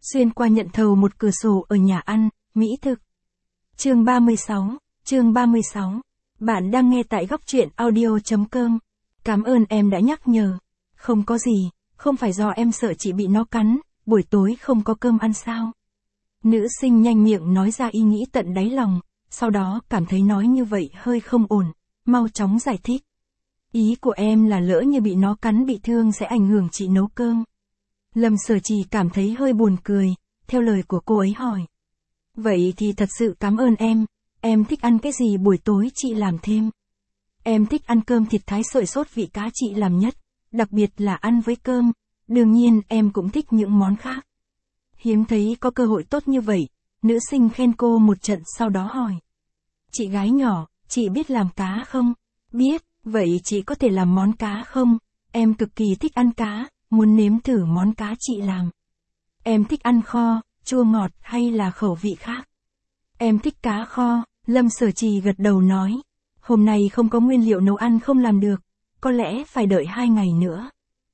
Xuyên qua nhận thầu một cửa sổ ở nhà ăn, mỹ thực. Chương 36. Bạn đang nghe tại góc truyện audio.com. Cảm ơn em đã nhắc nhở. Không có gì, không phải do em sợ chị bị nó cắn, buổi tối không có cơm ăn sao? Nữ sinh nhanh miệng nói ra ý nghĩ tận đáy lòng, sau đó cảm thấy nói như vậy hơi không ổn, mau chóng giải thích. Ý của em là lỡ như bị nó cắn bị thương sẽ ảnh hưởng chị nấu cơm. Lâm Sở Trì cảm thấy hơi buồn cười, theo lời của cô ấy hỏi. Vậy thì thật sự cảm ơn em thích ăn cái gì buổi tối chị làm thêm. Em thích ăn cơm thịt thái sợi sốt vị cá chị làm nhất, đặc biệt là ăn với cơm, đương nhiên em cũng thích những món khác. Hiếm thấy có cơ hội tốt như vậy, nữ sinh khen cô một trận sau đó hỏi. Chị gái nhỏ, chị biết làm cá không? Biết, vậy chị có thể làm món cá không? Em cực kỳ thích ăn cá, muốn nếm thử món cá chị làm. Em thích ăn kho, chua ngọt hay là khẩu vị khác? Em thích cá kho, Lâm Sở Trì gật đầu nói. Hôm nay không có nguyên liệu nấu ăn không làm được, có lẽ phải đợi 2 ngày nữa.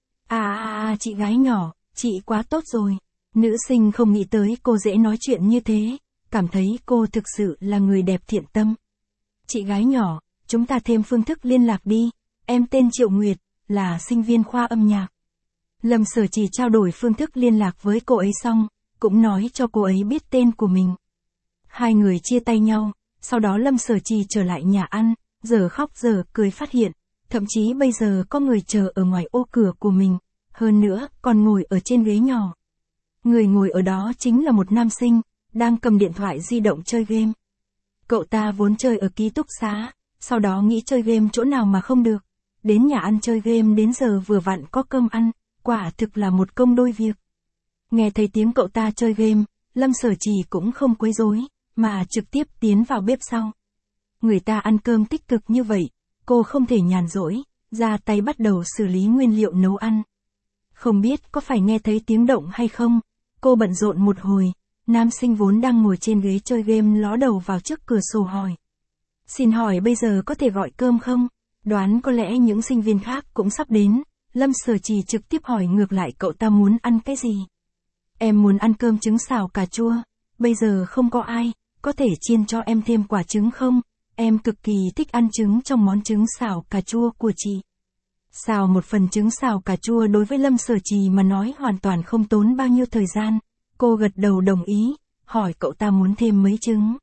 Chị gái nhỏ, chị quá tốt rồi. Nữ sinh không nghĩ tới cô dễ nói chuyện như thế, cảm thấy cô thực sự là người đẹp thiện tâm. Chị gái nhỏ, chúng ta thêm phương thức liên lạc đi, em tên Triệu Nguyệt, là sinh viên khoa âm nhạc. Lâm Sở Trì trao đổi phương thức liên lạc với cô ấy xong, cũng nói cho cô ấy biết tên của mình. Hai người chia tay nhau, sau đó Lâm Sở Trì trở lại nhà ăn, giờ khóc giờ cười phát hiện, thậm chí bây giờ có người chờ ở ngoài ô cửa của mình, hơn nữa còn ngồi ở trên ghế nhỏ. Người ngồi ở đó chính là một nam sinh, đang cầm điện thoại di động chơi game. Cậu ta vốn chơi ở ký túc xá, sau đó nghĩ chơi game chỗ nào mà không được, đến nhà ăn chơi game đến giờ vừa vặn có cơm ăn, quả thực là một công đôi việc. Nghe thấy tiếng cậu ta chơi game, Lâm Sở Trì cũng không quấy rối, mà trực tiếp tiến vào bếp sau. Người ta ăn cơm tích cực như vậy, cô không thể nhàn rỗi, ra tay bắt đầu xử lý nguyên liệu nấu ăn. Không biết có phải nghe thấy tiếng động hay không, cô bận rộn một hồi, nam sinh vốn đang ngồi trên ghế chơi game ló đầu vào trước cửa sổ hỏi. Xin hỏi bây giờ có thể gọi cơm không? Đoán có lẽ những sinh viên khác cũng sắp đến, Lâm Sở Trì trực tiếp hỏi ngược lại cậu ta muốn ăn cái gì. Em muốn ăn cơm trứng xào cà chua, bây giờ không có ai, có thể chiên cho em thêm quả trứng không? Em cực kỳ thích ăn trứng trong món trứng xào cà chua của chị. Xào một phần trứng xào cà chua đối với Lâm Sở Trì mà nói hoàn toàn không tốn bao nhiêu thời gian. Cô gật đầu đồng ý, hỏi cậu ta muốn thêm mấy trứng.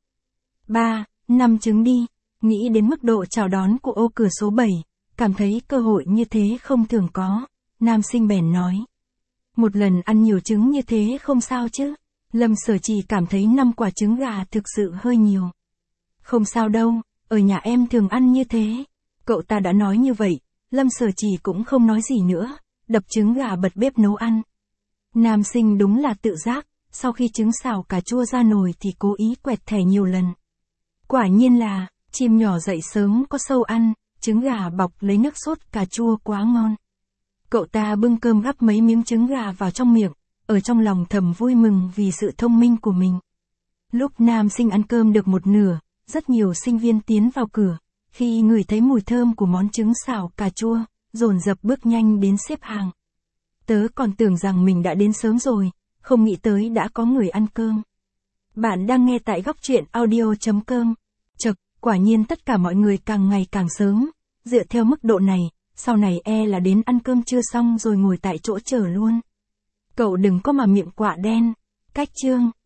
3, 5 trứng đi, nghĩ đến mức độ chào đón của ô cửa số 7, cảm thấy cơ hội như thế không thường có. Nam sinh bèn nói. Một lần ăn nhiều trứng như thế không sao chứ. Lâm Sở Trì cảm thấy 5 quả trứng gà thực sự hơi nhiều. Không sao đâu, ở nhà em thường ăn như thế. Cậu ta đã nói như vậy, Lâm Sở Trì cũng không nói gì nữa, đập trứng gà bật bếp nấu ăn. Nam sinh đúng là tự giác, sau khi trứng xào cà chua ra nồi thì cố ý quẹt thẻ nhiều lần. Quả nhiên là, chim nhỏ dậy sớm có sâu ăn, trứng gà bọc lấy nước sốt cà chua quá ngon. Cậu ta bưng cơm gắp mấy miếng trứng gà vào trong miệng, ở trong lòng thầm vui mừng vì sự thông minh của mình. Lúc nam sinh ăn cơm được một nửa, rất nhiều sinh viên tiến vào cửa, khi ngửi thấy mùi thơm của món trứng xào cà chua, dồn dập bước nhanh đến xếp hàng. Tớ còn tưởng rằng mình đã đến sớm rồi, không nghĩ tới đã có người ăn cơm. Bạn đang nghe tại góc truyện audio.com. Chậc, quả nhiên tất cả mọi người càng ngày càng sớm, dựa theo mức độ này, sau này là đến ăn cơm trưa xong rồi ngồi tại chỗ chờ luôn. Cậu đừng có mà miệng quạ đen. Cách chương